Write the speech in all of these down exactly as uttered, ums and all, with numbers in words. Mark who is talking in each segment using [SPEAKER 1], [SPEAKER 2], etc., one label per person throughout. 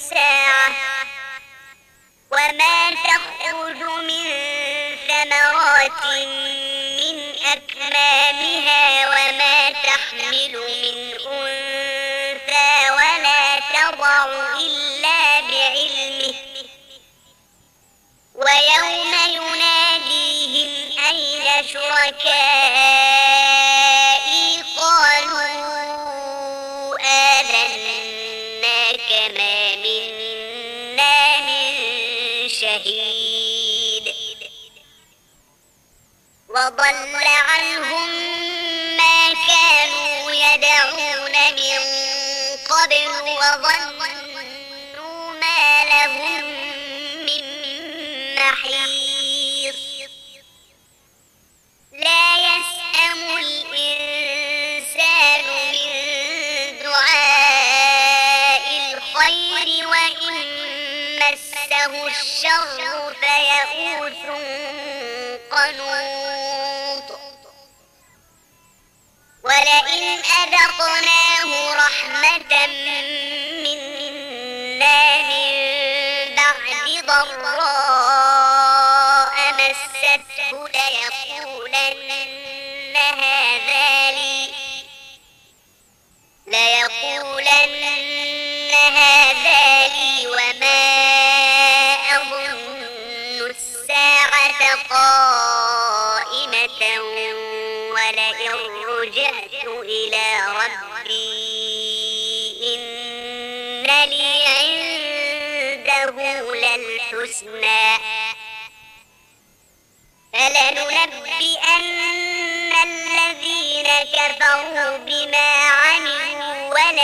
[SPEAKER 1] الساعة وما تخرج من ثمرات من أكمامها وما تحمل من أنثى ولا تضع إلا بعلمه ويوم يناديهم أين شركائي قالوا آذناك ما منا من شهيد وضل عنهم ما كانوا يدعون من قبل وظنوا ما لهم من محيص لا يسأم الإنسان من دعاء الخير وإن مسه الشر فيئوس قنوط ولئن أذقناه رحمة منا من بعد ضراء مسته ليقولن هذا لي ليقولن هذا لي وما أظن الساعة قائمة ولئن رجعت إلى ربي إن لي عنده للحسنى فلننبئن الذين كفروا بما عملوا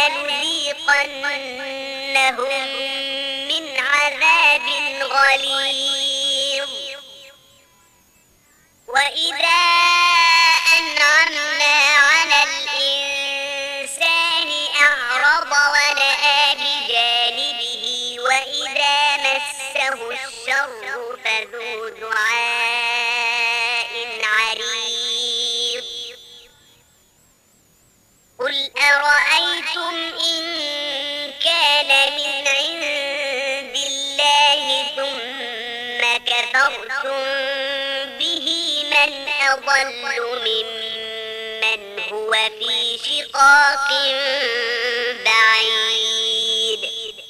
[SPEAKER 1] ولنذيقنهم من عذاب غليظ وإذا أنعمنا على الإنسان أعرض ونأى بجانبه وإذا مسه الشر فذو دعاء عريض قل أرأيتم إن كان من عند الله ثم كفرتم به من أضل ممن هو في شقاق بعيد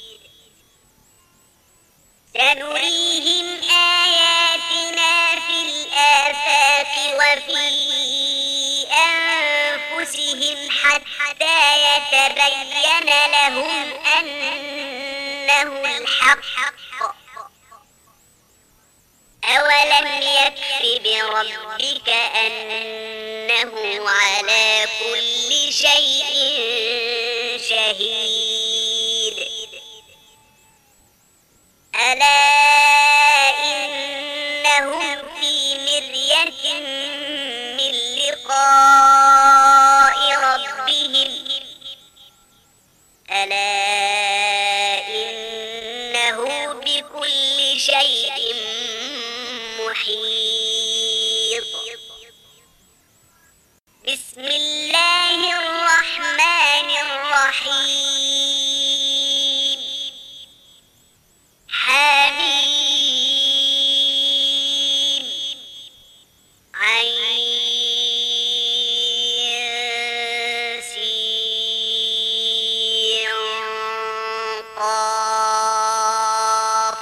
[SPEAKER 1] سنريهم آياتنا في الآفاق وفي أنفسهم حتى يتبين لهم أنه الحق أولم يكف بربك أنه على كل شيء شهيد ألا إنهم في مرية من لقاء ربهم ألا إنه بكل شيء محيط بسم الله الرحمن الرحيم حميم عين سين قاف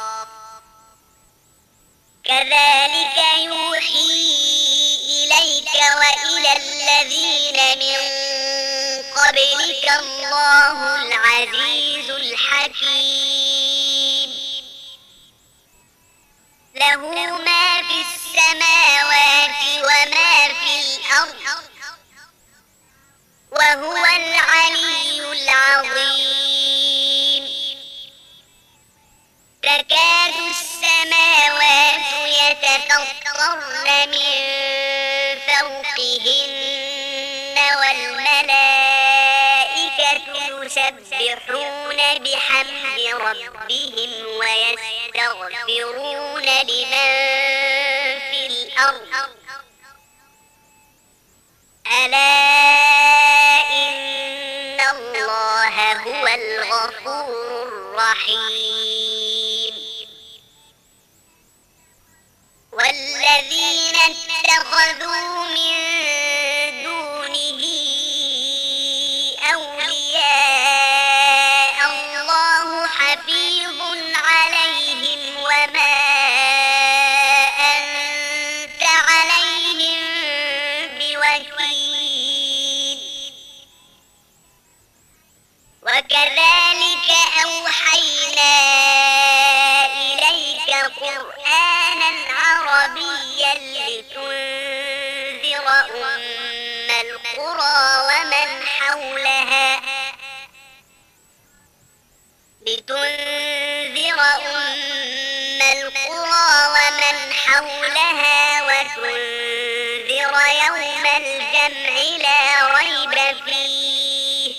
[SPEAKER 1] كذلك يوحي إليك وإلى الذين من قبلك الله العزيز الحكيم له ما في السماوات وما في الأرض وهو العلي العظيم تكاد السماوات يتفطرن من فوقهن والملائكة يسبحون بحمد ربهم ويستغفرون لمن في الأرض ألا إن الله هو الغفور الرحيم. والذين اتخذوا من دونه أولياء الله حفيظ عليهم وما أنت عليهم بوكيل. وكذلك أوحينا إليك قرآنا عربيا لتنذر أم القرى ومن حولها لتنذر أم القرى ومن حولها وتنذر يوم الجمع لا ريب فيه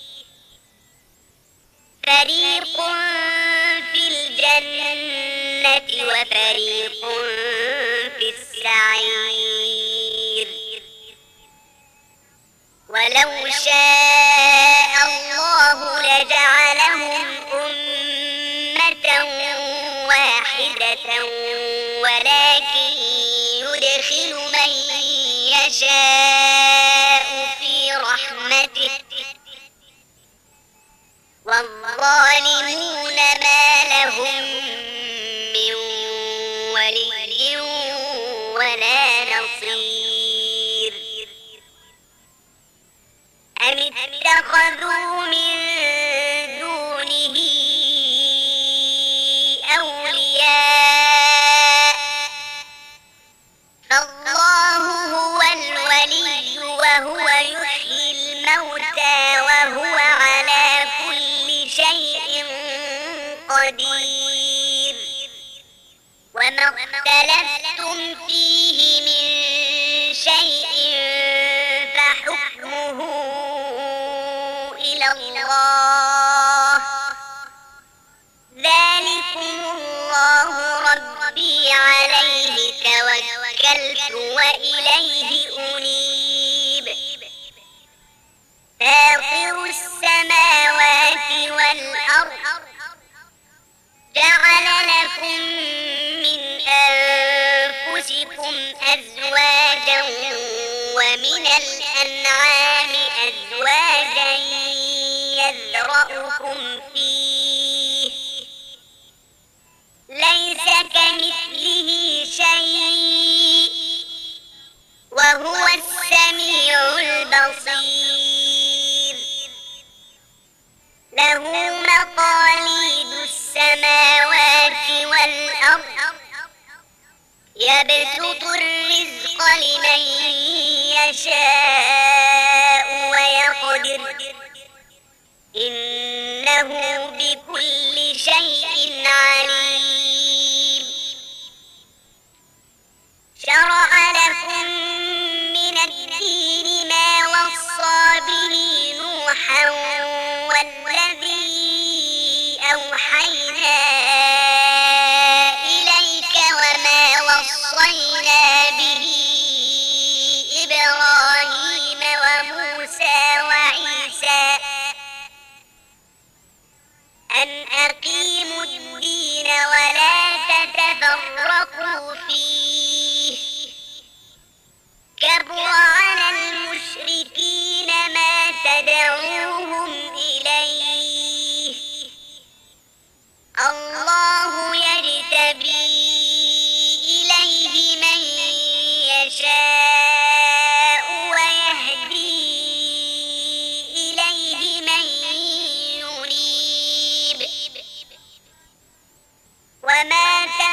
[SPEAKER 1] فريق في الجنة وفريق في السعير. ولو شاء الله لجعلهم أمة واحدة ولكن يدخل من يشاء في رحمته والظالمون ما لهم من ولي ولا نصير. أم اتخذوا من دونه أولياء فالله هو الولي وهو يحيي الموتى وهو على كل شيء قدير. وما اختلفتم فيه من شيء فحكمه إلى الله. ذلكم الله ربي عليه توكلت وإليه أنيب. فاطر السماوات والأرض جعل لكم من أنفسكم أزواجا ومن الأنعام أزواجا يذرأكم فيه ليس كمثله شيء وهو السميع البصير. له مقاليد السماوات والأرض يبسط الرزق لمن يشاء ويقدر إنه بكل شيء عليم. شرع لكم من الدين ما وصى به نوحا والذي أوحينا إليك وما وصينا به إبراهيم وموسى وعيسى أن أقيموا الدين ولا تتفرقوا فيه كبر على المشركين ما تدعوهم إليه. الله يجتبي إليه من يشاء ويهدي إليه من ينيب. وما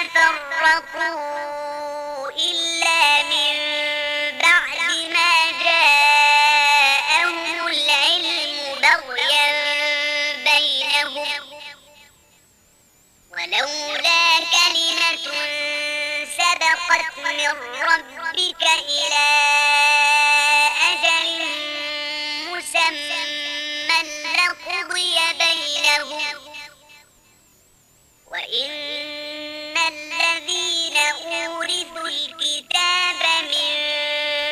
[SPEAKER 1] تفرقوا إلا من بعد ما جاءهم العلم بغيا بينهم ولولا كلمة سبقت من ربك إلى أجل مسمى لقضي بينهم وإن الذين أورثوا الكتاب من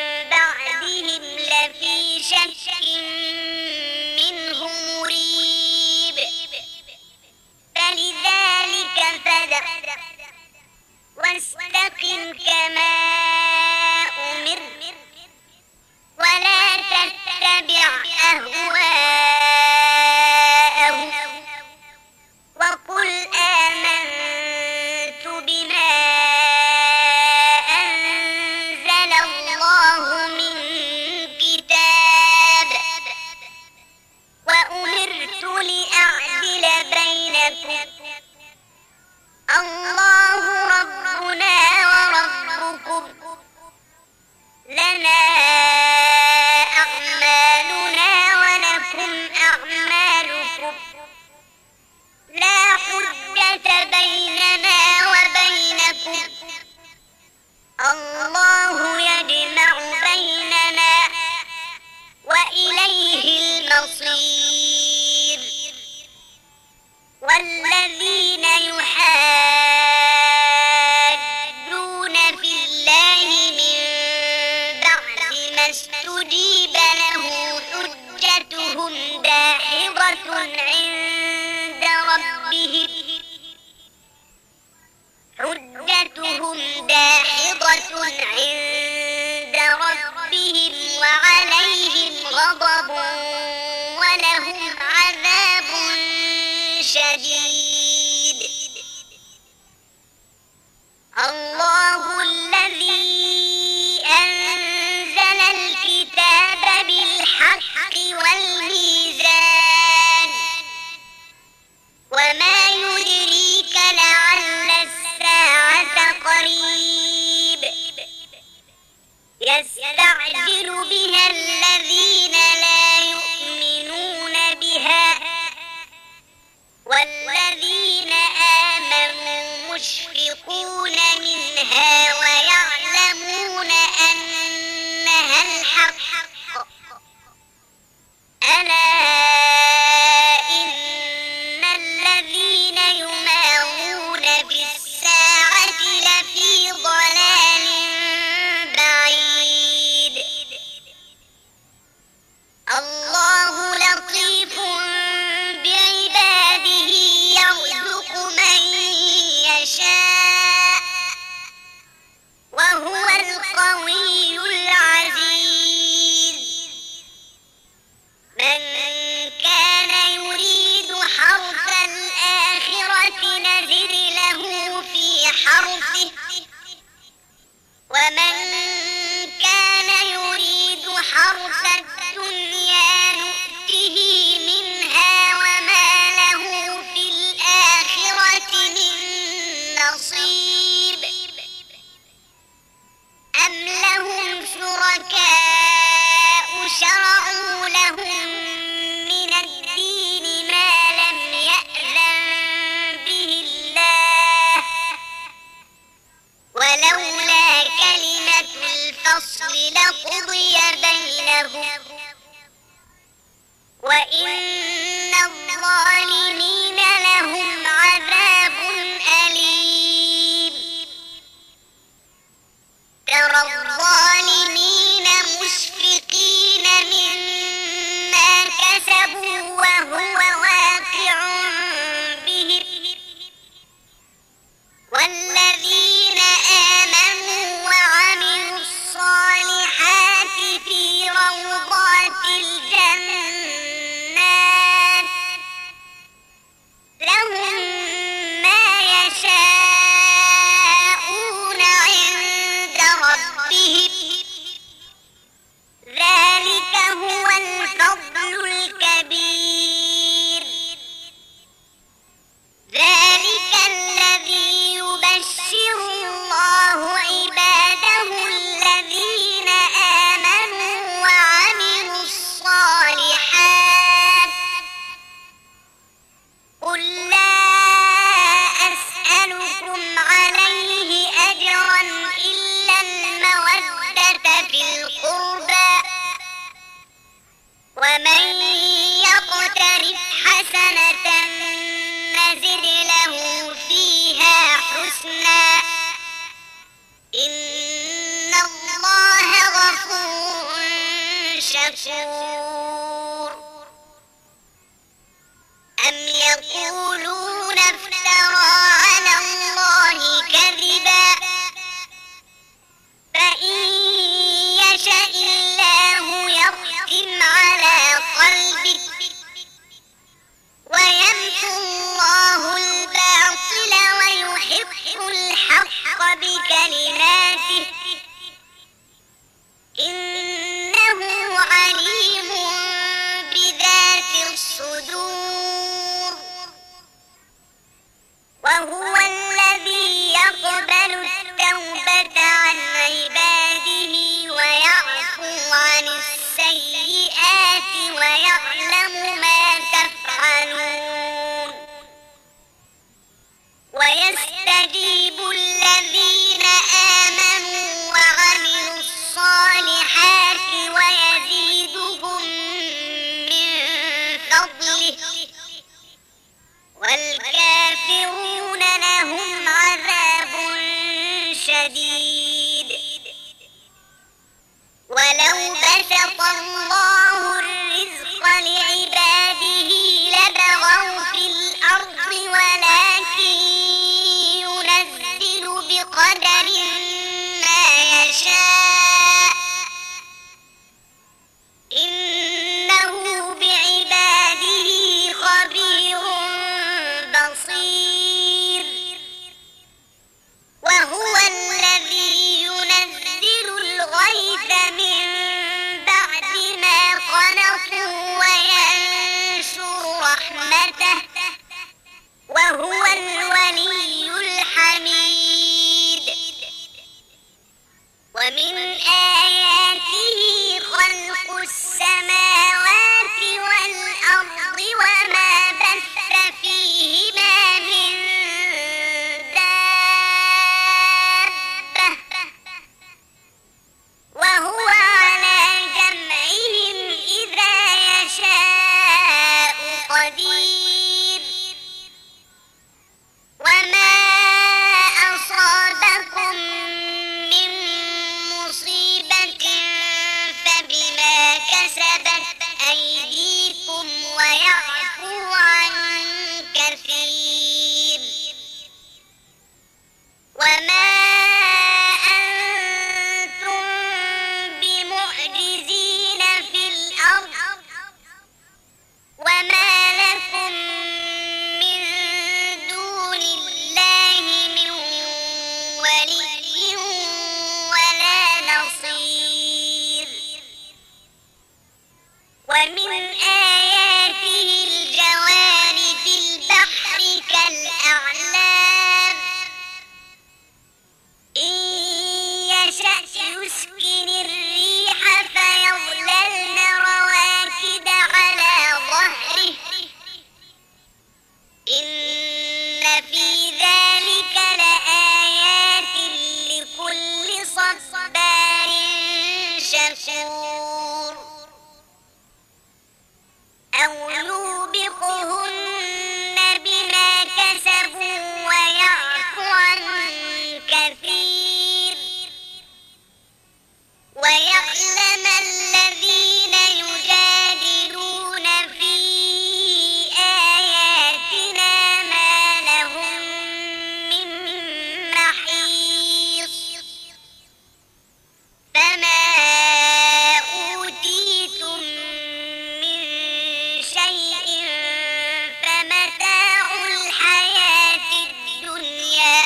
[SPEAKER 1] بعدهم لفي شك منه مريب. بينكم الله ربنا وربكم لنا أعمالنا ولكم أعمالكم لا حجة بيننا وبينكم الله يجمع بيننا وإليه المصير والذين يحاجون في الله من بعد ما استجيب له حجتهم داحضة عند ربهم حجتهم داحضة عند ربهم وعليهم غضب ولهم عذاب شديد الله الذي أنزل الكتاب بالحق والميزان وما يدريك لعل الساعة قريب يستعجل بها الذين لا يؤمنون بها والذين آمنوا مشفقون منها ويعلمون أنها الحق ألا إن الذين يمارون بالساعة لفي ضلال بعيد الله لطيف بعباده يرزق من يشاء وهو القوي العزيز من كان يريد حرث الآخرة نزد له في حرثه ومن كان يريد حرث الدنيا نؤته منها وما له في الآخرة من نصيب أم لهم شركاء شرعوا لهم من الدين ما لم يأذن به الله ولولا كلمة رحمته وهو الولي الحميد. ومن آياته خلق السماوات والأرض وما بث فيهما من دابة وهو على جمعهم إذا يشاء قدير. وما أصابكم من مصيبة فبما كسبت أيديكم ويعفو عن كثير. وما أنتم بمعجزين في الأرض وما لكم من دون الله من ولي ولا نصير. ومن آياته الجوار في البحر كالأعلام إن يشأ يسكن الريح فيظللن رواكد على ظهره إن في ذلك لآيات لكل صبار شكور. أو يوبقهن بما كسبوا ويعفو عن كثير. ويعلم الذين يجادلون في آياتنا ما لهم من محيص. فما أوتيتم من شيء فمتاع الحياة الدنيا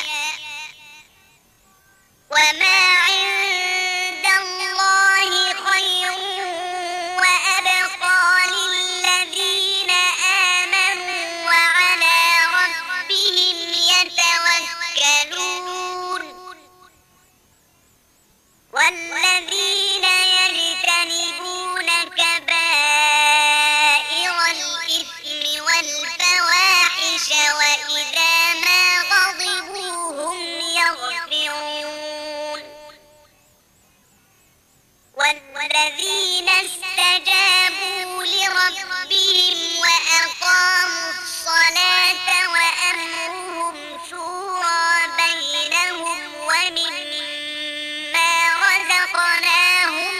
[SPEAKER 1] وما عند الله خير وأبقى للذين آمنوا وعلى ربهم يتوكلون. والذين يجتنبون كبائر الإثم والفواحش وإذا ما غضبوا هم يغفرون. والذين استجابوا لربهم وأقاموا الصلاة وأمرهم شورى بينهم ومما رزقناهم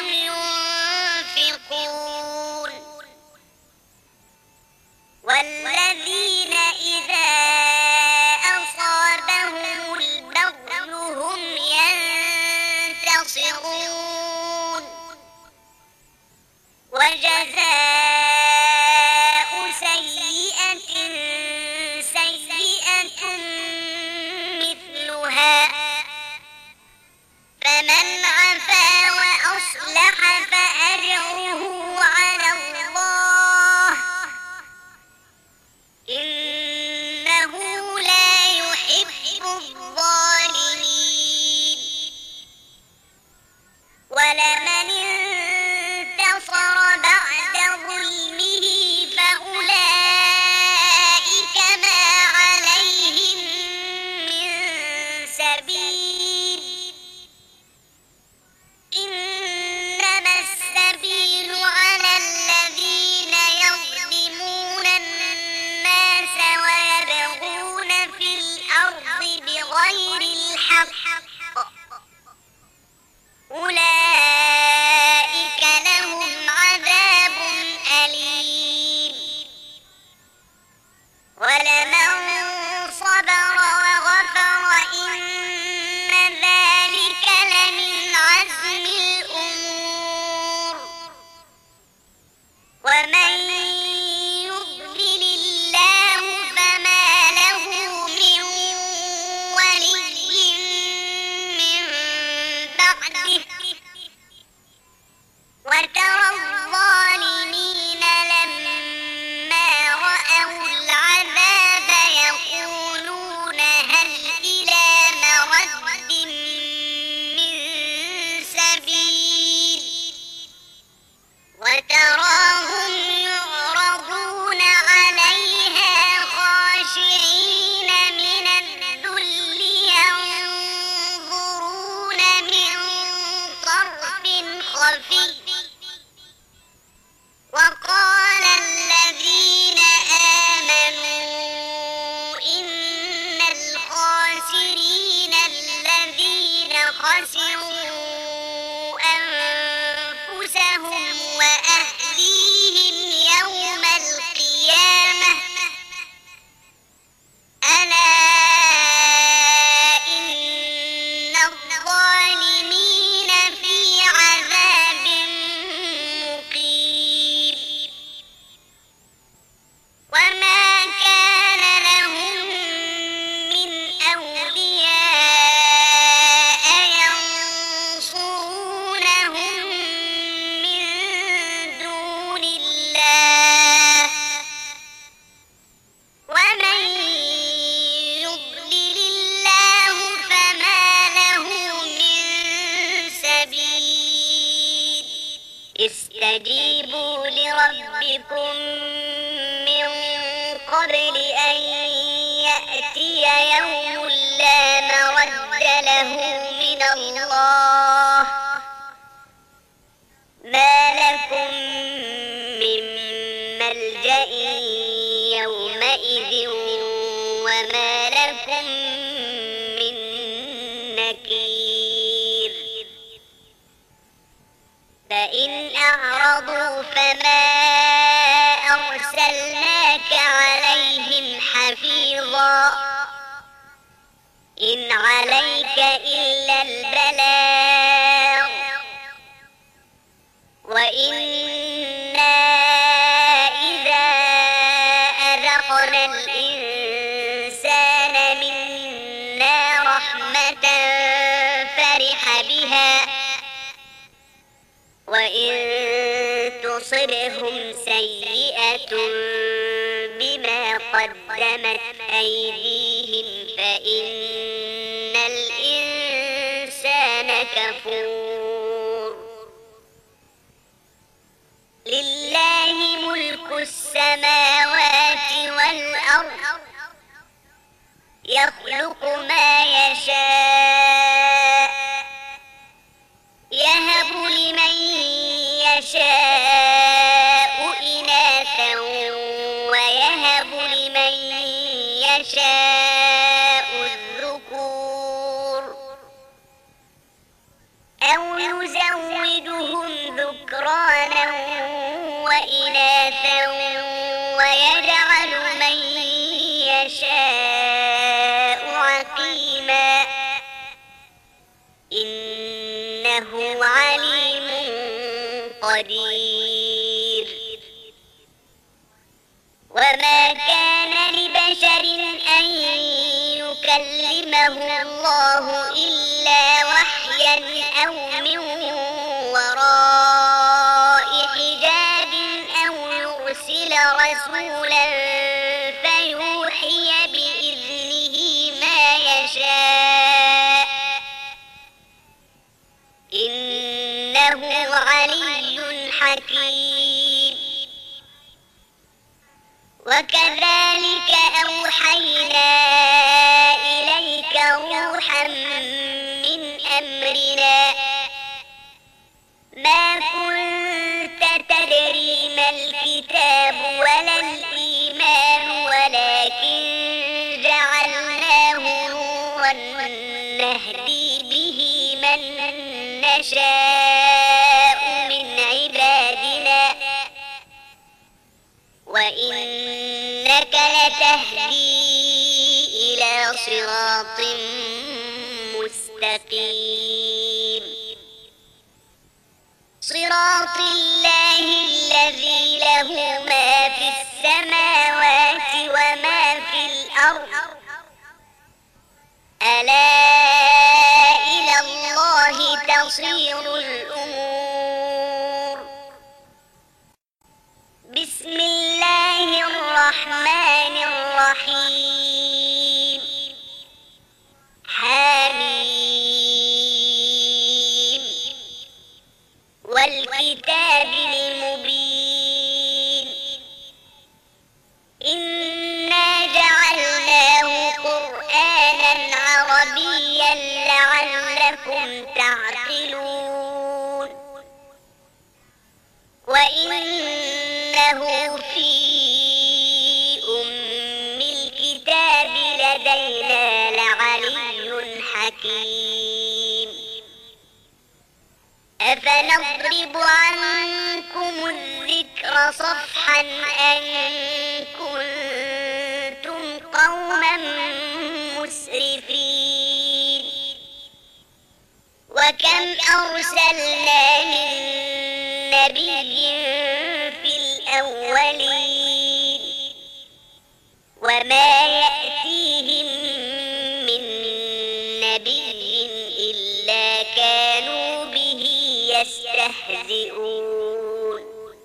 [SPEAKER 1] ينفقون. والذين إذا أصابهم البغي هم ينتصرون. وجزاء سيئة سيئة مثلها فمن عفا وأصلح فأجره على الله إنه لا يحب الظالمين. ولمن انتصر بعد ظلمه فأولئك ما عليهم من سبيل. إنما السبيل على الذين يظلمون الناس ويبغون في الأرض بغير الحق أولئك لهم عذاب أليم. ولمن صبر وغفر إن ذلك لمن عزم الأمور. ومن يضلل الله فما له من ولي من بعده خسروا أنفسهم وأهليهم يوم القيامة ألا إن الظالمين في عذاب مقيم وما كان لهم من أولياء ينصرونهم من دون الله ومن يضلل الله فما له من سبيل استجيبوا لربكم من قبل أن يأتي يوم لا مرد له من الله ما لكم من ملجأ يومئذ وما لكم من نكير فإن أعرضوا فما أرسلناك عليهم حفيظا إن عليك إلا البلاغ وإنا إذا أذقنا الإنسان منا رحمة فرح بها وإن تصبهم سيئة بما قدمت أيديهم فإن الإنسان كفور لله ملك السماوات والأرض يخلق ما يشاء يهب لمن يشاء إناثا ويهب لمن يشاء الذكور أو يزودهم ذكرانا وإناثا ويجعل من يشاء عقيما إنه عليم قدير وما كان لبشر أن يكلمه الله إلا وحيا أو من وراء حجاب أو يرسل رسولا فيوحي بإذنه ما يشاء إنه علي حكيم وكذلك أوحينا إليك روحا من أمرنا ما كنت تدري ما الكتاب ولا الإيمان ولكن جعلناه نورا نهدي به من نشاء من عبادنا وإنك لتهدي إلى صراط مستقيم صراط الله الذي له ما في السماوات وما في الأرض ألا إلى الله تصير الأمور بسم الله الرحمن الرحيم حميم والكتاب المبين إنا جعلناه قرآنا عربيا لعلكم تعقلون وإنه في أم الكتاب لدينا لعلي حكيم أفنضرب عنكم الذكر صفحا أن كنتم قوما مسرفين وكم أرسلنا من نبي في الأولين وما يأتيهم من نبي إلا كانوا به يستهزئون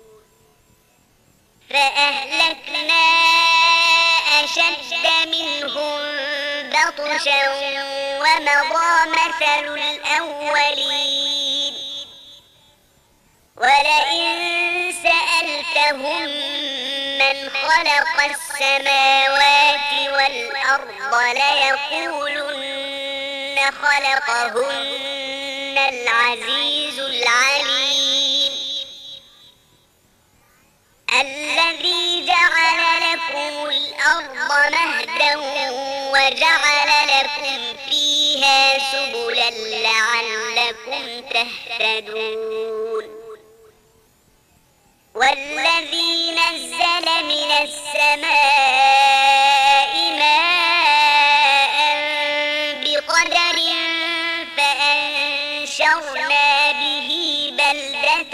[SPEAKER 1] فأهلكنا أشد منهم بطشا ومضى مثل الأولين ولئن سألتهم من خلق السماوات والأرض ليقولن خلقهن العزيز العليم الذي جعل لكم الأرض مهدا وجعل لكم فيها سبلا لعلكم تهتدون والذي نزل من السماء ماء بقدر فأنشرنا به بلدة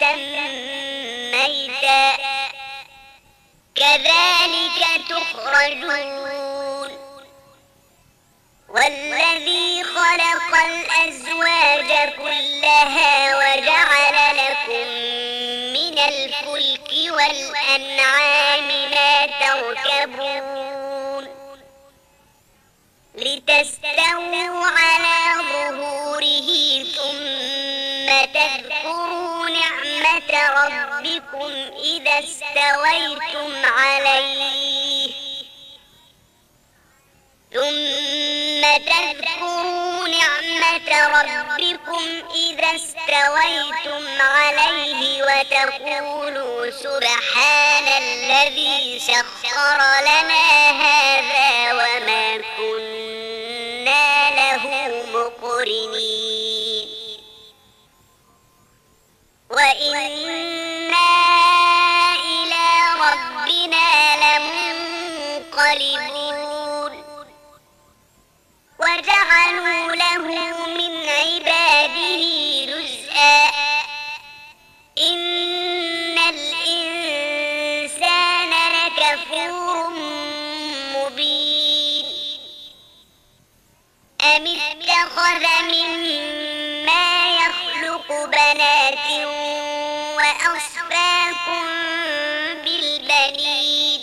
[SPEAKER 1] ميتا كذلك تخرجون والذي خلق الأزواج كلها وجعل لكم من الفلك والأنعام ما تركبون لتستووا على ظهوره ثم تذكروا نعمة ربكم إذا استويتم عليه ثم تذكروا نعمة ربكم إذا استويتم عليه وتقولوا سبحان الذي سخر لنا هذا وما كنا له مقرنين وإنا إلى ربنا لمنقلبون وجعلوا له من عباده جزءا إن الإنسان لكفور مبين أم اتخذ مما يخلق بنات وأصفاكم بالبنين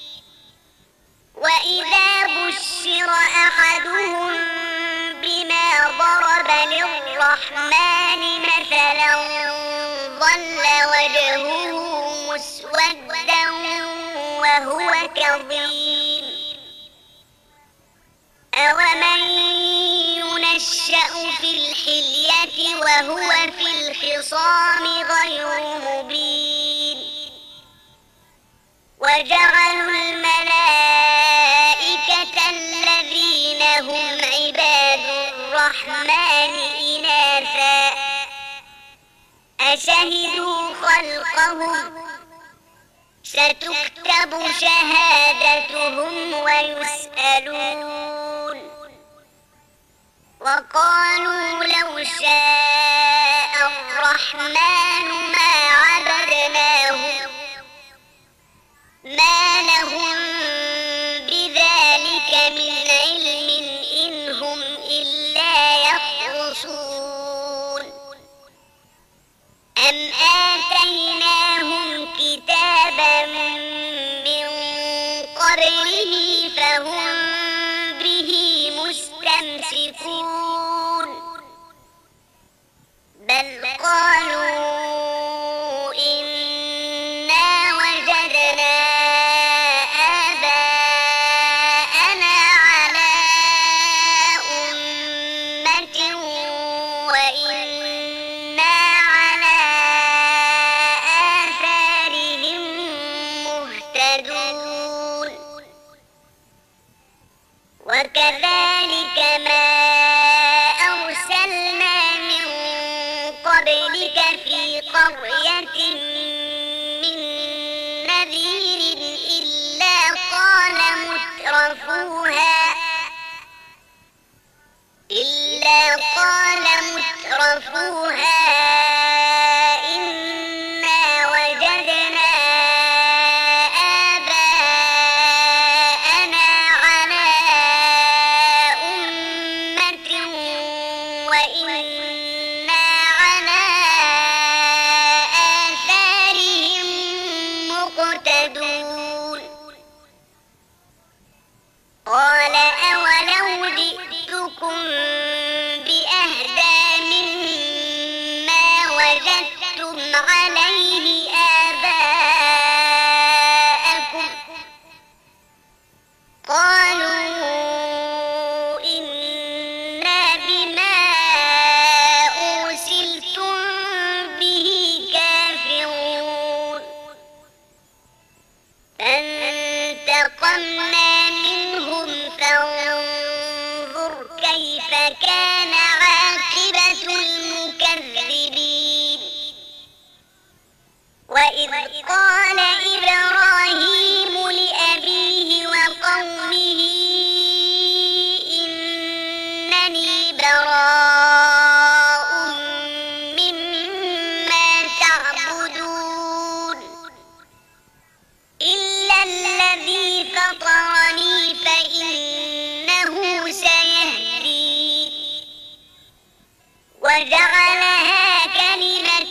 [SPEAKER 1] وإذا بشر أحدهم بما ضرب للرحمن مثلا ظل وجهه مسودا وهو كظيم أومن ينشأ في الحلية وهو في الخصام غير مبين وجعلوا الملائكة الذين هم عباد الرحمن إناثا أشهدوا خلقهم ستكتب شهادتهم ويسألون وقالوا لو شاء الرحمن ما عبدناهم ما لهم بذلك من علم إن هم إلا يخرصون أم آتيناهم كتابا من قبله فهم به مستمسكون بل قالوا إنا وجدنا آباءنا على أمة وإنا على آثارهم مهتدون وكذلك ما أرسلنا من قبلك في مترفوها إلا قال مترفوها إنا وجدنا آباءنا على أمة وإنا على آثارهم مقتدون قال أولو جئتكم بأهدى مما وجدتم عليه آباءكم قالوا إنا بما أرسلتم به كافرون فانتقمنا منهم فانظر كيف كان عاقبة المكذبين وإذ قال إبراهيم لأبيه وقومه إنني براء مما تعبدون إلا الذي فطرني فإنه سيهدين وجعلها كلمة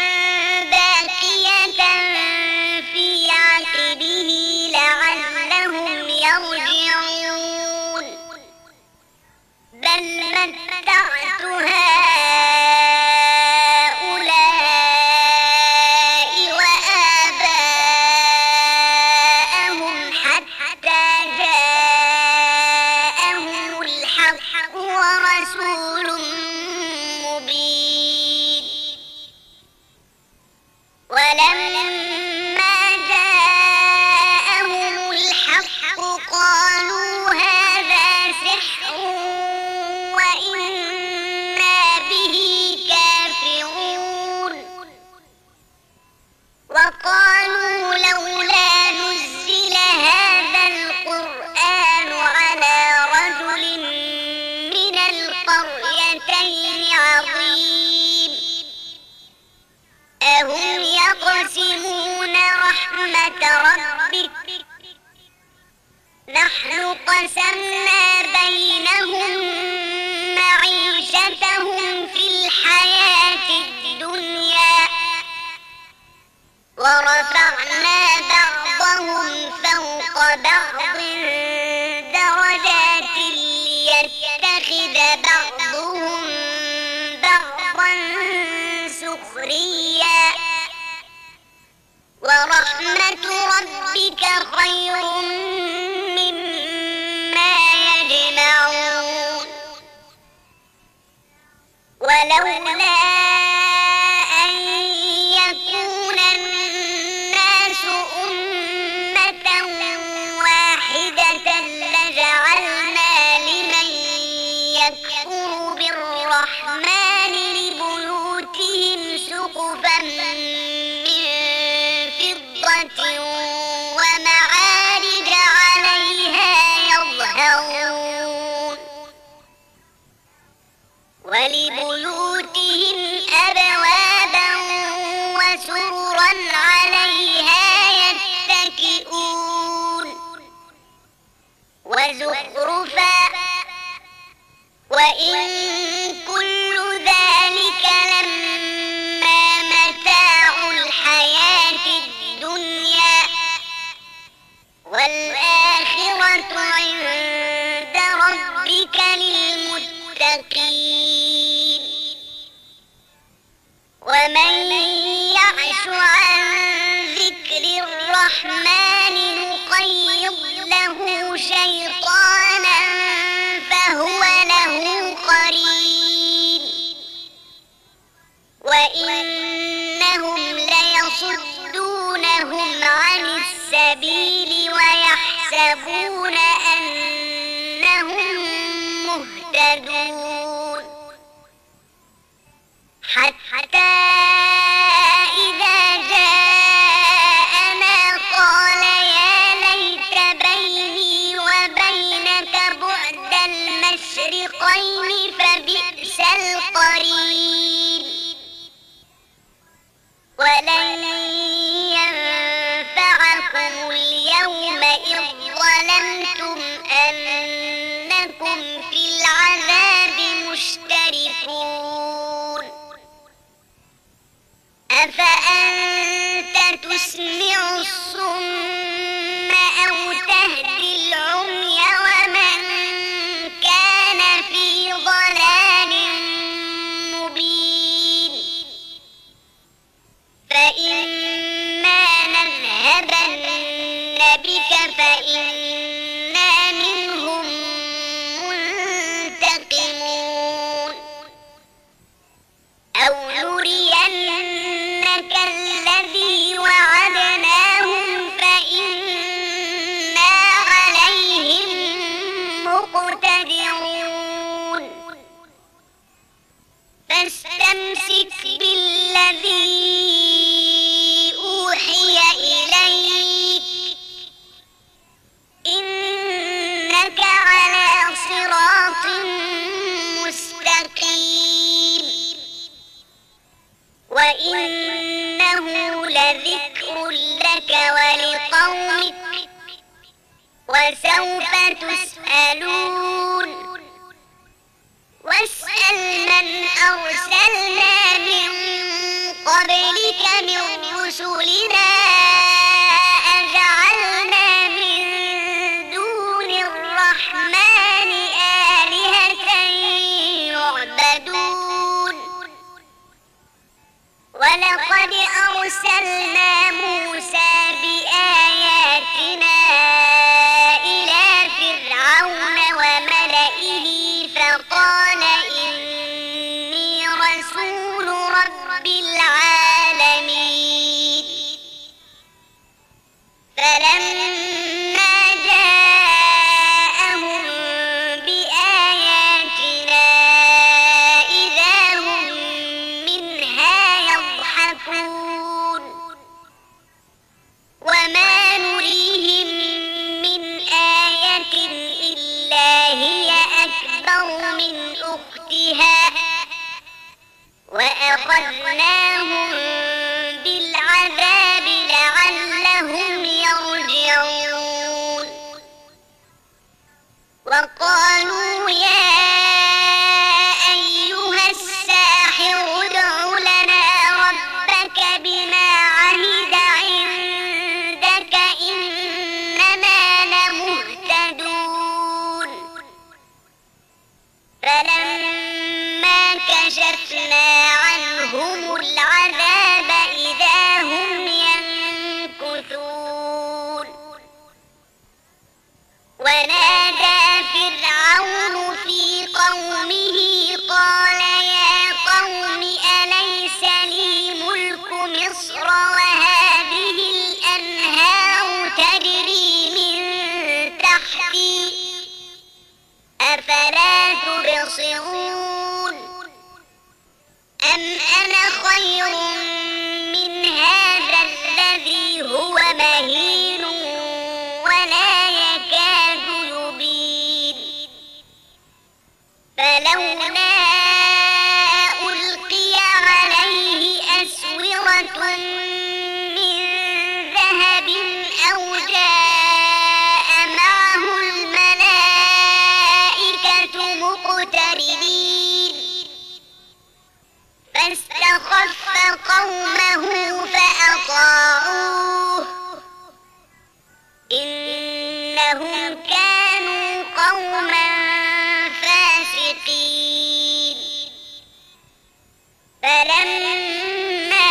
[SPEAKER 1] باقية في عقبه لعلهم يرجعون بل متعت هؤلاء وآباءهم حتى جاءهم الحق ورسول مبين ولما جاءهم الحق قالوا هذا سحر وإنا به كافرون وقالوا لولا نزل هذا القرآن على رجل من القريتين عظيم أهم يقسمون رحمة ربك نحن قسمنا بينهم معيشتهم في الحياة الدنيا ورفعنا بعضهم فوق بعض درجات ليتخذ بعضهم بعضا سخريا ورحمة ربك خير مما يجمعون ولولا أن يكون الناس أمة واحدة لجعلنا لمن يكفر بالرحمن لبيوتهم سقفا من فضة ومعارج عليها يظهرون ولبيوتهم أبوابا وسررا عليها يتكئون وزخرفا وإن كل ذلك لما متاع الحياة الدنيا والآخرة عند ربك للمتقين ومن يعش عن ذكر الرحمن نقيض له شيطانا فهو له قرين وإنهم ليصدونهم عن السبيل ويحسبون أنهم مهتدون حتى إذا جاءنا قال يا ليت بيني وبينك المشرقين فبئس القرين ولن ينفعكم اليوم إذ ظلمتم أنكم في العذاب مشتركون أفأنت تسمع الصم أو تهدي العمي ومن كان في ضلال مبين فإما نذهبن بك فإنا منهم منتقمون أو نرينك الذي وعدناهم فإنا عليهم مقتدرون فاستمسك بالذي أوحي إليك إنك على صراط مستقيم وإنه لذكر لك ولقومك وسوف تسألون واسأل من أرسلنا من قبلك من رسلنا أجعلنا من دون الرحمن آلهة يعبدون ولقد أرسلنا موسى بآياتنا إلى فرعون وملئه فقال إني رسول رب العالمين فلما جاءهم بآياتنا إذا هم منها يضحكون وما نريهم من آية إلا هي أكبر من أختها وأخذناهم بالعذاب لعلهم يرجعون وقالوا يا أيها الساحر ادع لنا ربك بما عهد عندك إننا لمهتدون فلما كشفنا عنهم العذاب إذا هم ينكثون ونادى فرعون في قومه قال يا قوم أليس لي ملك مصر وهذه الأنهار تجري من تحتي أفلا تبصرون أم أنا خير من هذا الذي هو مهين ولا يكاد يبين فلولا ألقي عليه أسورة من ذهب أو جاء معه الملائكة مقترنين فاستخف قومه فأطاعوه إنهم كانوا قوما فاسقين فلما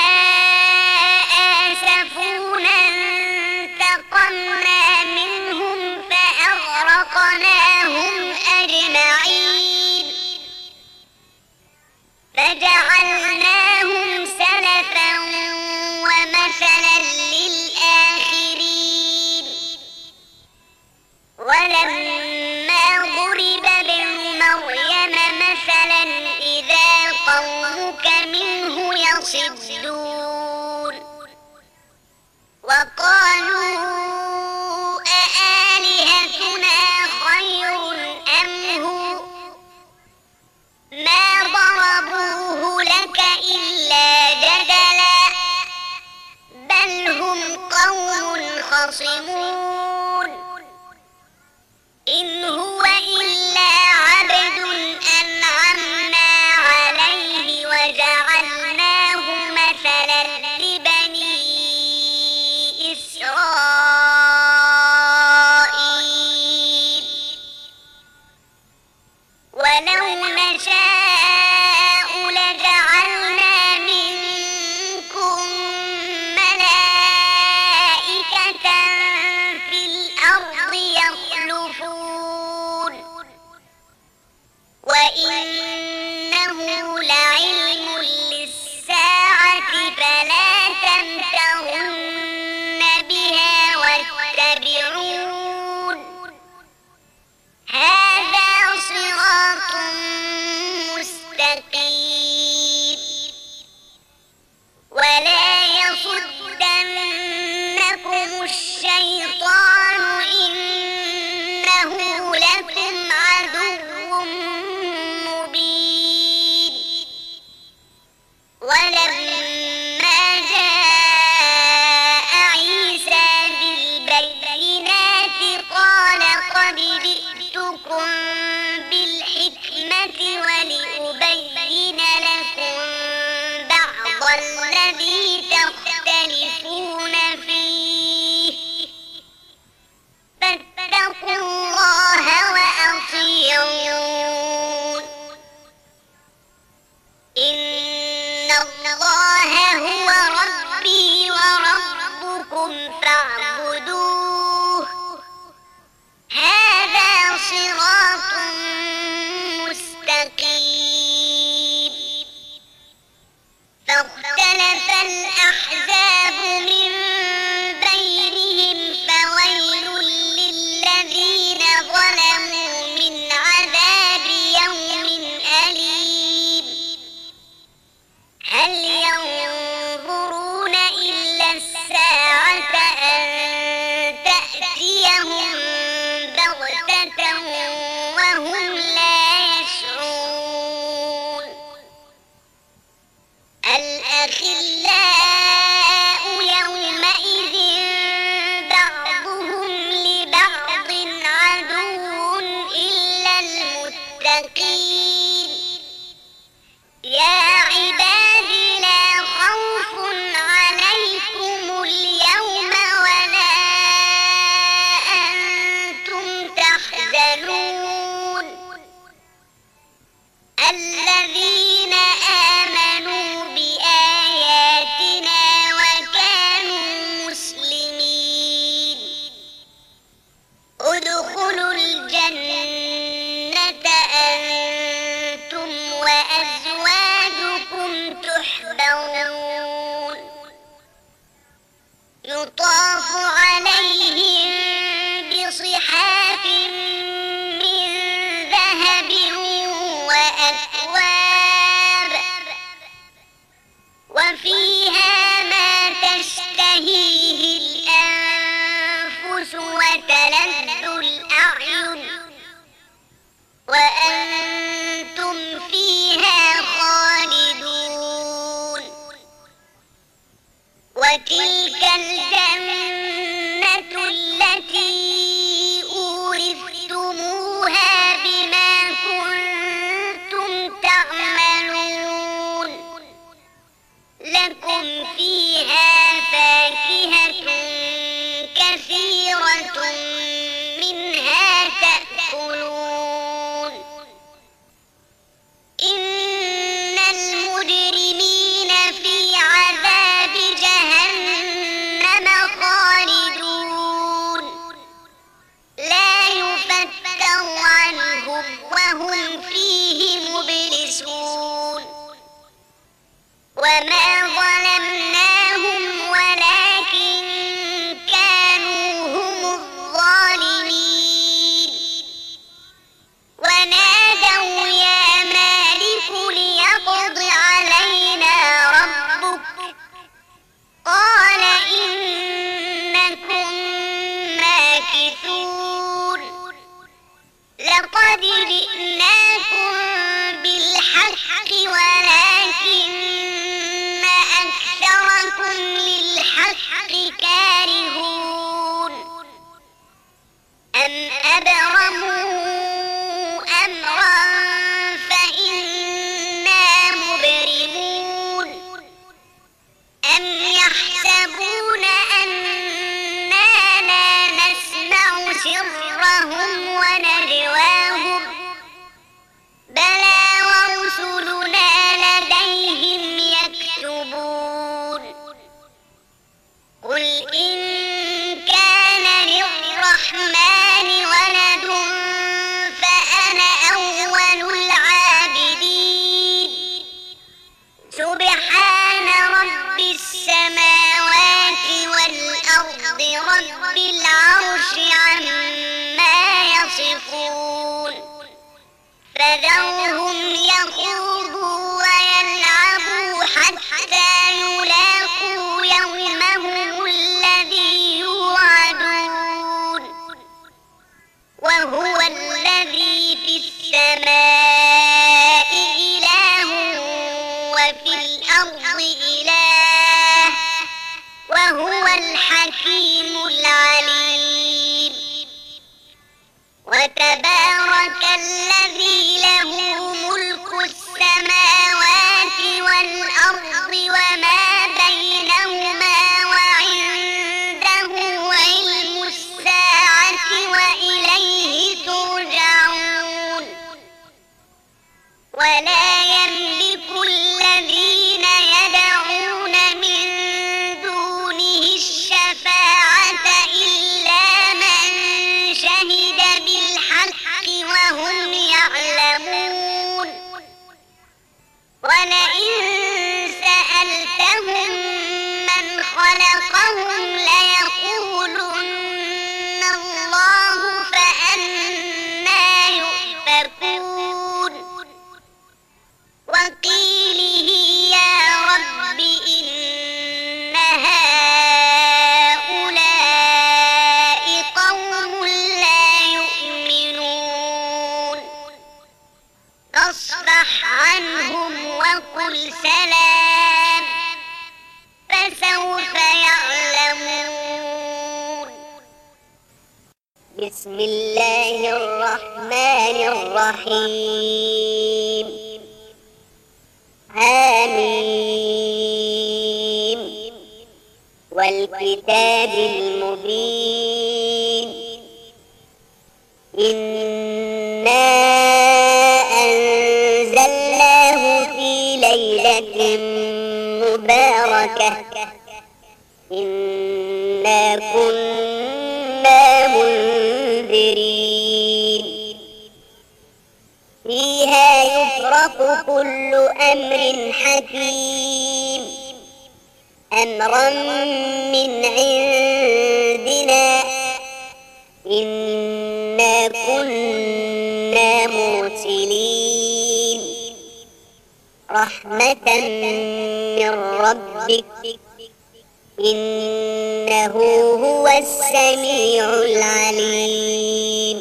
[SPEAKER 1] آسفونا انتقمنا منهم فأغرقناهم أجمعين فجعلناهم سلفا ومثلا للآخرين ولما ضرب ابن مريم مثلا إذا قومك منه يصدون وقالوا أآلهتنا خير أم هو لكم عدو مبين. ولما جاء عيسى بالبينات قال قد جئتكم بالحكمة ولأبين لكم بعض الذي تختلفون فيه فاتقوا الله وأطيعون. إن الله هو ربي وربكم فاعبدوه هذا صراط مستقيم. فاختلف الأحزاب من بينهم فويل للذين ظلموا من عذاب يوم أليم. هل ينظرون إلا الساعة أن تأتيهم بغتة وهم لا يشعرون. الأخلاء يومئذ بعضهم لبعض عدو إلا المتقين. يا عباد لا خوف عليكم اليوم ولا أنتم تحزنون. الذين آمنوا بآياتنا وكانوا مسلمين ادخلوا الجنة أنتم وأزواجكم تحبرون. يطاف عليهم بصحاف من ذهب وأكواب وفيها ما تشتهيه الأنفس وتلذ الأعين وأنتم فيها خالدون. وتلك الجنة التي أورثتموها بما كنتم تعملون. لكم فيها فاكهة كثيرة منها تأكلون. إن المجرمين في عذاب جهنم خالدون لا يفتر عنهم وهم فيه مبلسون. وما ظلمناهم ولكن كانوا هم الظالمين. ونادوا يا مالك ليقض علينا ربك قال إنكم ماكثون. لقد جئناكم بالحق ولكن أكثركم للحق كارهون. أم أبرموا أمرا فإنا مبرمون. أم يحسبون أننا لا نسمع سرهم ونجواهم بلى ورسلنا لديهم يكتبون. قل إن كان للرحمن ولد فأنا أول العابدين. سبحان رب السماوات والأرض رب العرش عما يصفون. فذرهم يخوضوا ويلعبوا حتى يلاقوا يومهم الذي يوعدون وهو وتبارك الذي له ملك السماوات والأرض وما بينهما وعنده علم الساعة وإليه ترجعون ولا يملك الذين يدعون من دونه الشفاعة إلا من شهد بالحق وهم يعلمون ولئن سألتهم من خلقهم ليقولن الله فأنى يؤفكون وقيله يا رب إن هؤلاء قوم لا يؤمنون فاصفح عنهم وقل سلام فسوف يعلمون. بسم الله الرحمن الرحيم. آمين والكتاب المبين إنا أنزلناه في ليلة مباركة إنا كنا منذرين فيها يفرق كل أمر حكيم أمرا من عندنا إنا كنا مرسلين رحمة من ربك إنه هو السميع العليم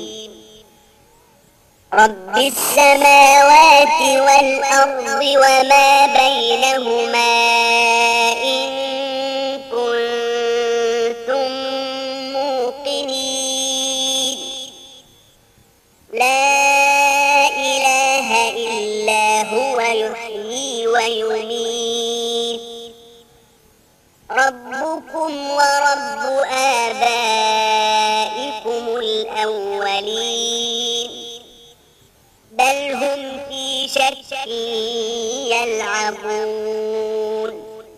[SPEAKER 1] رب السماوات والأرض وما بينهما إن كنتم موقنين لا إله إلا هو يحيي ويميت ربكم ورب آبائكم الأولين بل هم في شك يلعبون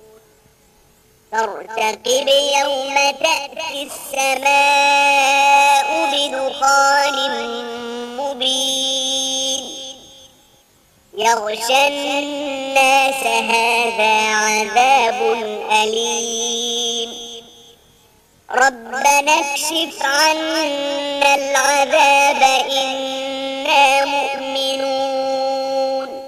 [SPEAKER 1] فارتقب يوم تأتي السماء بدخان مبين يغشى الناس هذا عذاب أليم ربنا اكشف عنا العذاب إنا مؤمنون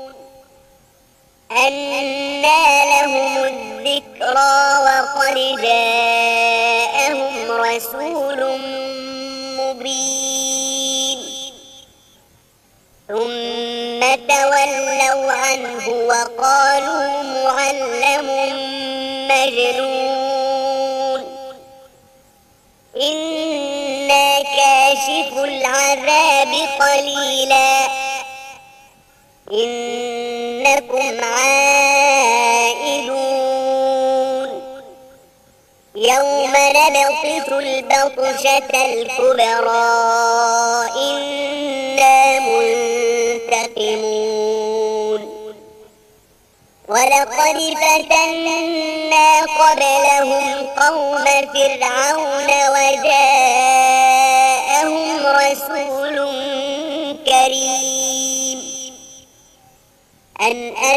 [SPEAKER 1] أنى لهم الذكرى وقد جاءهم رسول مبين ثم تولوا عنه وقالوا معلم مجنون إنا كاشف العذاب قليلا إنكم عائدون يوم نبطش البطشة الكبرى إنا منتقمون ولقد فتنا قبلهم قوم فرعون وجاءهم رسول كريم أن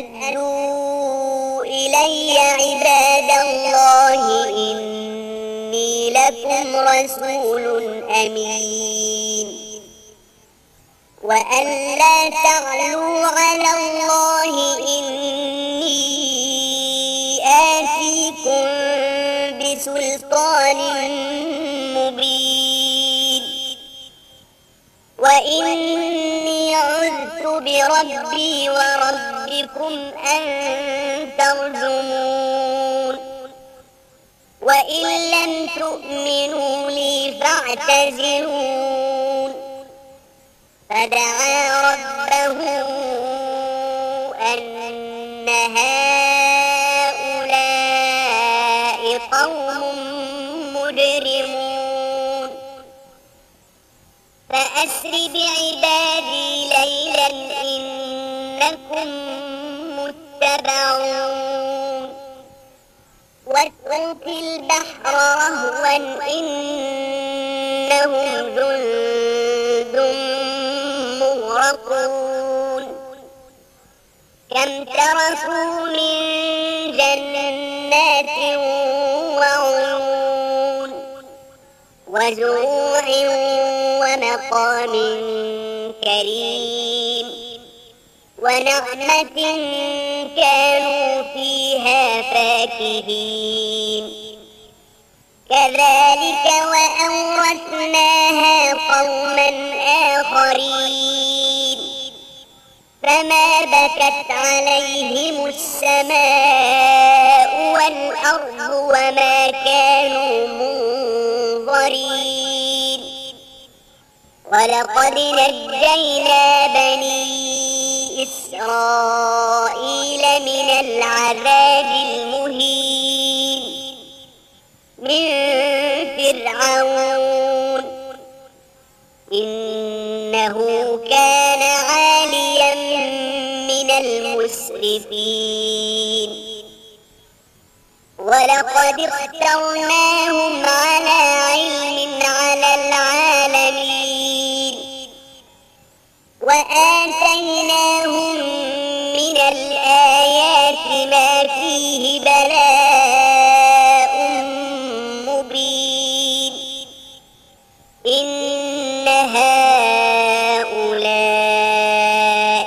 [SPEAKER 1] أدوا إلي عباد الله إني لكم رسول أمين وأن لا تعلوا على الله إني آتيكم بسلطان مبين وإني عذت بربي وربكم أن ترجمون وإن لم تؤمنوا لي فاعتزلون فدعا ربه أن هؤلاء قوم مجرمون فأسر بعبادي ليلا إنكم متبعون واترك البحر رهوا إنهم جند مغرقون كم تركوا من جنات وعيون وزروع ومقام كريم ونعمة كانوا فيها فاكهين كذلك وأورثناها قوما آخرين فما بكت عليهم السماء والأرض وما كانوا منظرين ولقد نجينا بني إسرائيل من العذاب المهين من فرعون إنه كان عاليا من المسرفين ولقد اخترناهم على علم على العالمين وآتيناهم من الآيات ما فيه بلاء مبين إن هؤلاء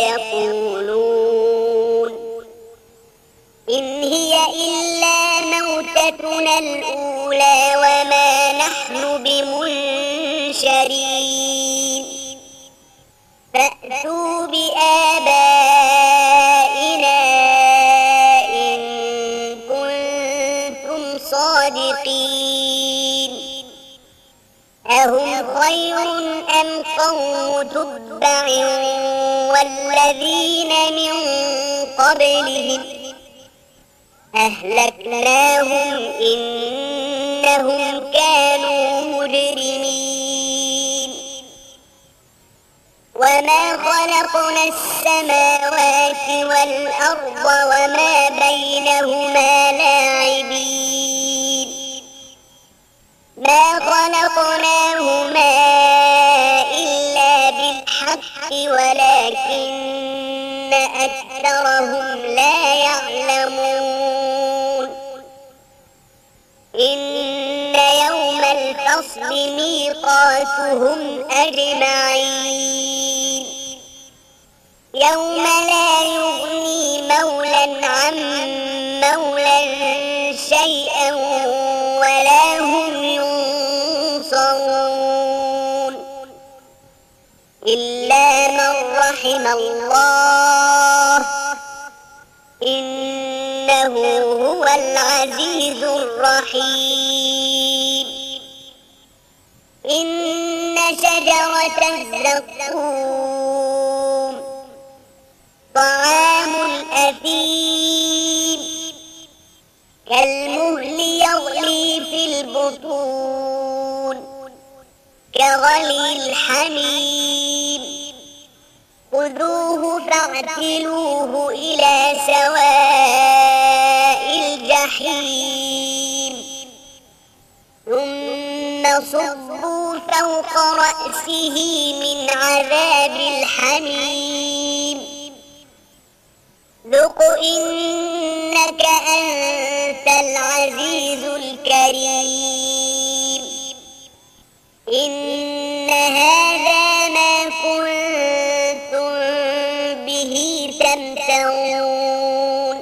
[SPEAKER 1] ليقولون إن هي إلا موتتنا الأولى وما نحن بمنشرين فأتوا بآبائنا إن كنتم صادقين أهم خير أم قوم تبع والذين من قبلهم أهلكناهم إنهم كانوا مجرمين وما خلقنا السماوات والأرض وما بينهما لاعبين ما خلقناهما إلا بالحق ولكن أكثرهم لا يعلمون إن يوم الفصل ميقاتهم أجمعين يوم لا يغني مولى عن مولى شيئا ولا هم ينصرون إلا من رحم الله إنه هو العزيز الرحيم إن شجرة الزقوم طعام الأثيم كالمهل يغلي في البطون كغلي الحميم خذوه فاعتلوه إلى سواء الجحيم ثم صبوا فوق رأسه من عذاب الحميم ذق إنك أنت العزيز الكريم إن هذا ما كنتم به تمترون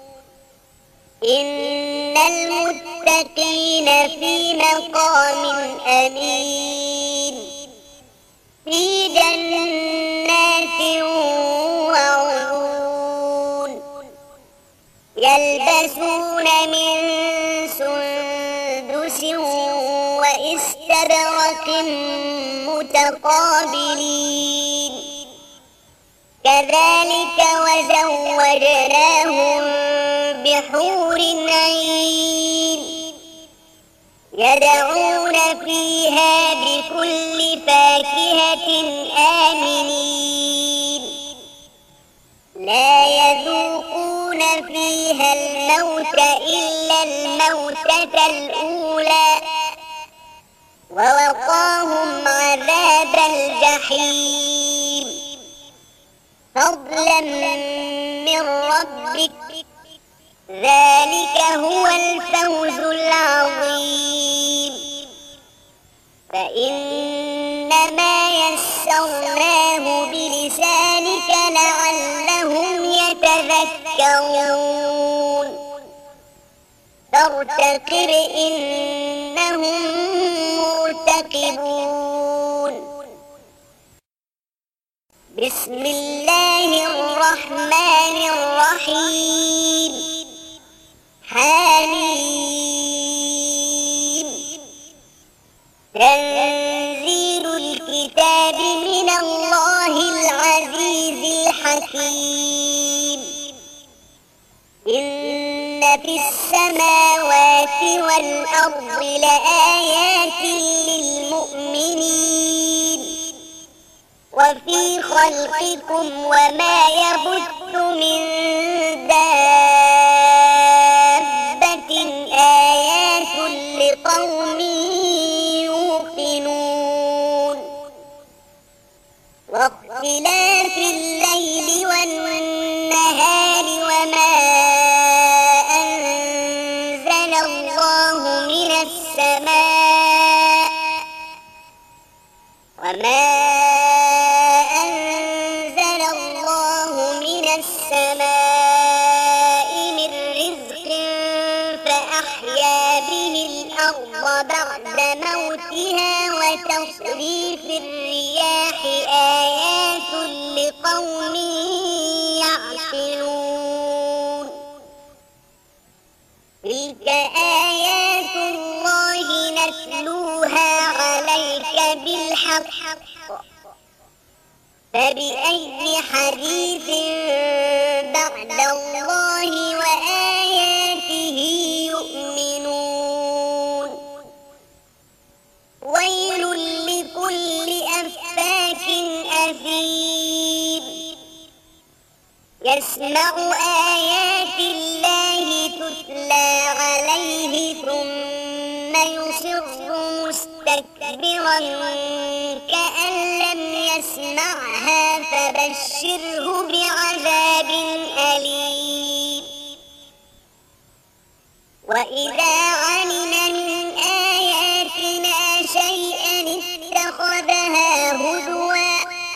[SPEAKER 1] إن المتقين في مقام أمين في جنات وعيون يلبسون من سندس وإستبرق متقابلين كذلك وزوجناهم بحور عين يدعون فيها بكل فاكهة آمنين لا يذوقون فيها الموت إلا الموتة الأولى ووقاهم عذاب الجحيم فضلا من ربك ذلك هو الفوز العظيم فإنما يسرناه بلسانك لعلهم يتذكرون فارتقب إنهم مرتقبون بسم الله الرحمن الرحيم حميم تنزيل الكتاب من الله العزيز الحكيم إن في السماوات والأرض لآيات للمؤمنين وفي خلقكم وما يبث من دابة آيات لقوم يوقنون واختلاف الليل والنهار وما أنزل الله من السماء وما أنزل الله من السماء من رزق فأحيا به الأرض بعد موتها وتصريف الرياح آيات لقوم يعقلون تلك آيات الله نتلوها عليك بالحق فبأي حديث بعد الله وآياته يؤمنون ويل لكل أفاك أثيم يسمع آيات الله تتلى عليه ثم يصر مستكبرا كأن لم يسمعها فبشره بعذاب أليم وإذا علم من آياتنا شيئا اتخذها هزوا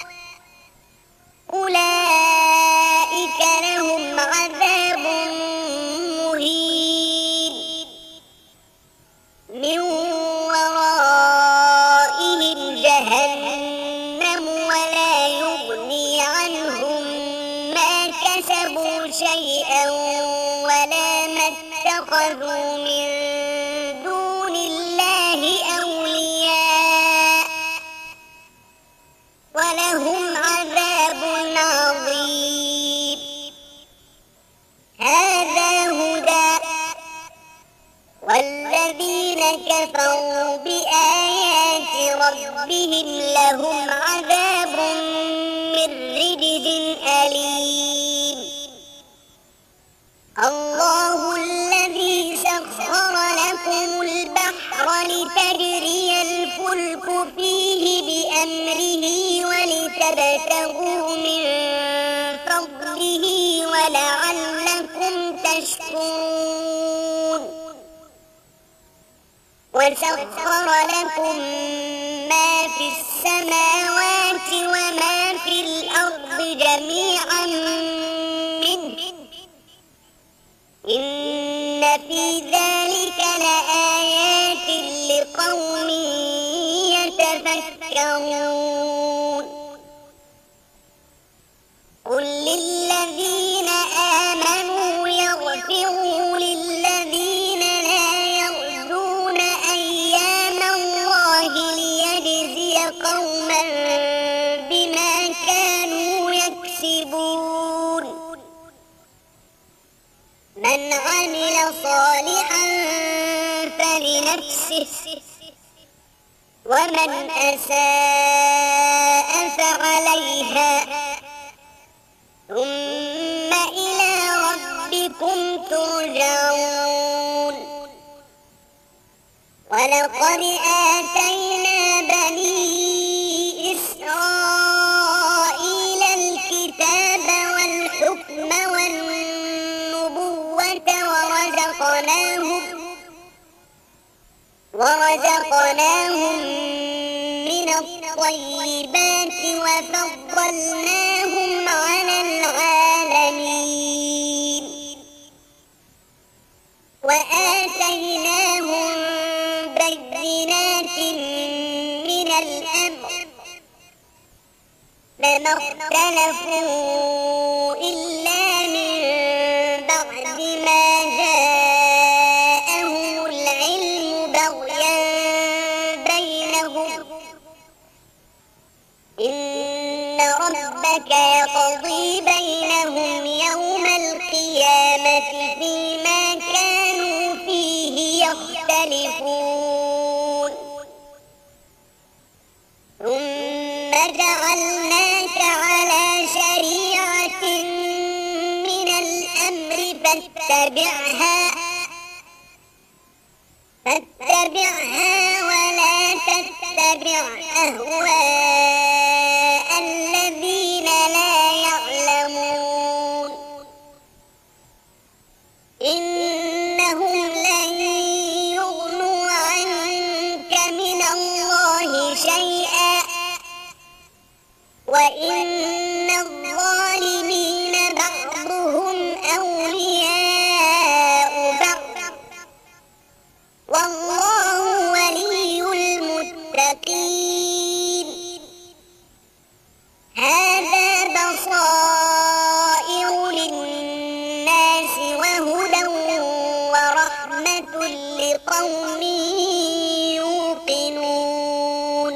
[SPEAKER 1] أولئك لهم عذاب مهين من ورائهم جهنم ولا يغني عنهم ما كسبوا شيئا ولا ما اتخذوا من دون الله أولياء ولهم عذاب عظيم هذا هدى والذين كفروا بآيات ربهم لهم عذاب من رجز أليم الله الذي سخر لكم البحر لتجري الفلك فيه بأمره ولتبتغوا من فضله ولعلكم تشكرون وسخر لكم ما في السماوات وما في الأرض جميعا منه إن في ذلك لآيات لقوم يتفكرون قل للذين آمنوا يغفروا للذين لا يرجون أيام الله ليجزي قوما ومن أساء فعليها ثم إلى ربكم ترجعون ولقد آتينا بني إسرائيل الكتاب والحكم والنبوة ورزقناهم ورزقناهم من الطيبات وفضلناهم على العالمين وآتيناهم بينات من الأمر فما اختلفوا إلا من بعد ما جاءهم العلم بغيا بينهم إن ربك يقضي بينهم يوم القيامة فيما كانوا فيه يختلفون ثم جعلناك على شريعة من الأمر فاتبعها فاتبعها ولا تتبع أهواء الذين لا يعلمون إنهم لن يغنوا عنك من الله شيئا وإن الظالمين بعضهم أولياء بعض والله ولي المتقين هذا بصائر للناس وهدى ورحمة لقوم يوقنون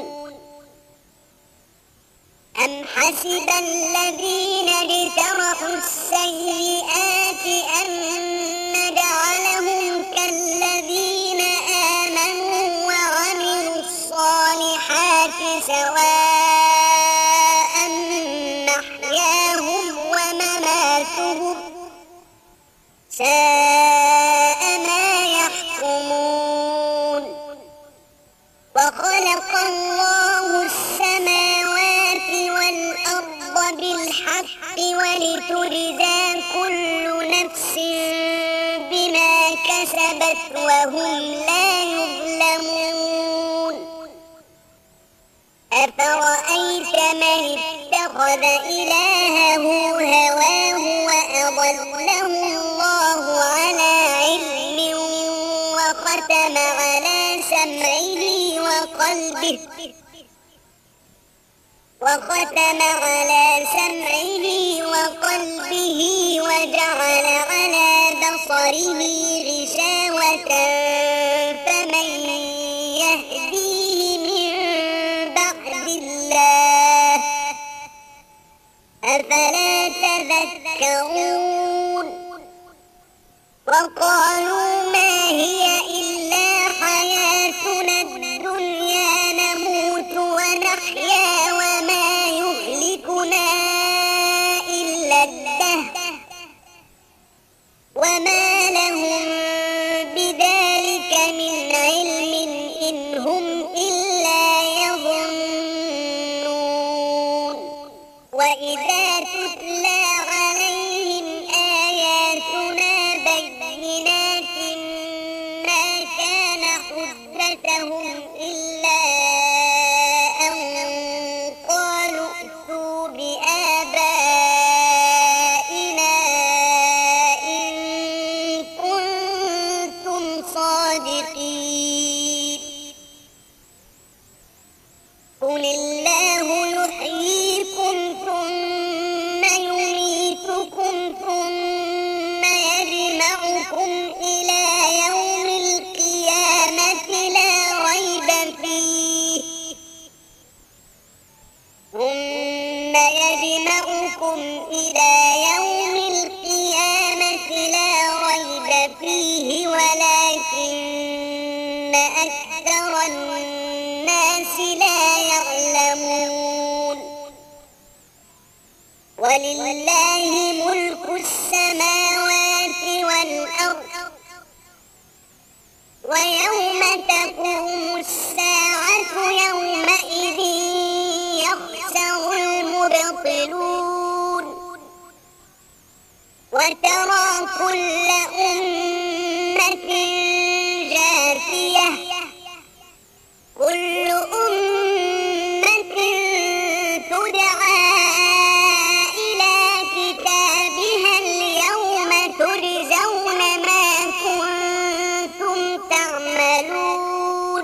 [SPEAKER 1] أم حسب الذين اجترحوا السيئات أن نجعلهم كالذين آمنوا وعملوا الصالحات سواء محياهم ومماتهم ساء ما يحكمون وخلق الله السماوات والأرض بالحق ولتجزى كل نفس بما كسبت وهم لا يظلمون أفرأيت من اتخذ إلهه هواه وأضله الله على علم وختم على سمعه وقلبه وختم على سمعه وقلبه وجعل على بصره غشاوة فمن يهديه من بعد الله أفلا تذكرون وقالوا ما هي إلا حياتنا الدنيا نموت ونحيا وما يهلكنا إلا الدهر وما لهم بذلك من علم إن هم إلا يظنون وإذا تتلى عليهم آياتنا بينات ما كان حجتهم إلا أن قالوا ائتوا بآبائنا إن كنتم صادقين قل الله يحييكم ثم يميتكم ثم يجمعكم إلى يوم القيامة لا ريب فيه ثم يجمعكم إلى يوم القيامة لا ريب فيه ولكن أكثر ولله ملك السماوات والأرض ويوم تقوم الساعة يومئذ يخسر المبطلون وترى كل أمة جاثية كل أمة تدعى إلى كتابها اليوم تجزون ما كنتم تعملون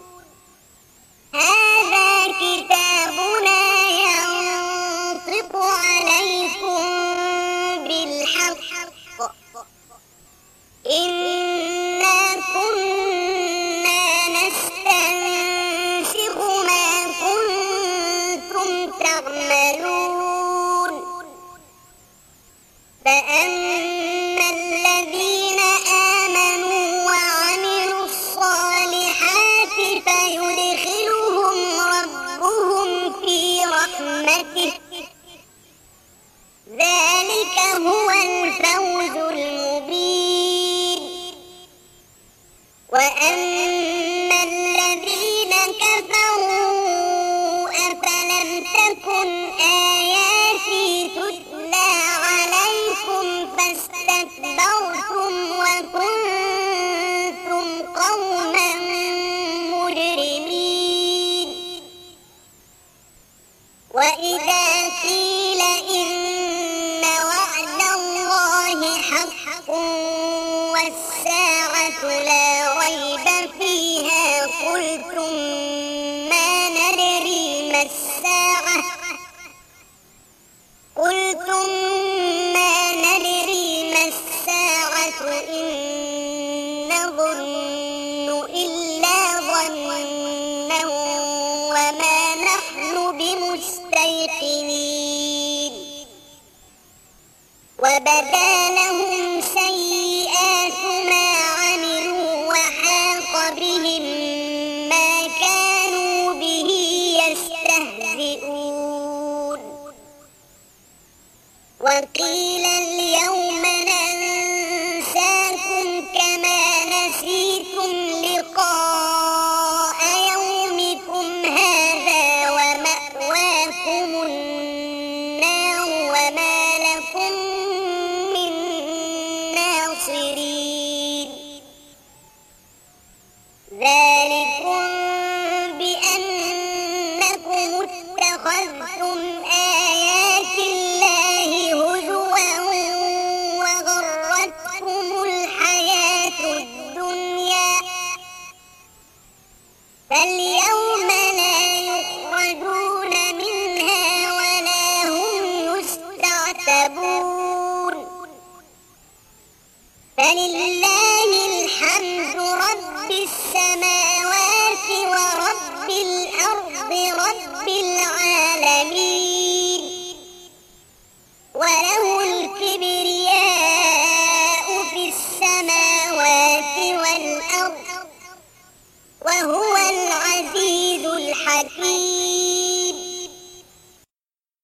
[SPEAKER 1] هذا كتابنا ينطق عليكم بالحق إنا كنا نستنسخ ما كنتم تعملون فأما الذين آمنوا وعملوا الصالحات فيدخلهم ربهم في رحمته ذلك هو الفوز المبين وأما الذين كفروا أفلم تكن آياتي تتلى عليكم فاستكبرتم وكنتم قوما مجرمين وإذا قيل إن وعد الله حق والساعة لا ريب فيها قلتم ما ندري ما الساعة قلتم ما ندري ما الساعة إن نظن إلا ظنا وما نحن بمستيقنين وبدا لهم سيئات ما عملوا وحاق بهم ما كانوا به يستهزئون وقيل اليوم ننساكم كما نسيتم لقاء يومكم هذا ومأواكم النار وما لكم من ناصرين ذلكم بأنكم اتخذتم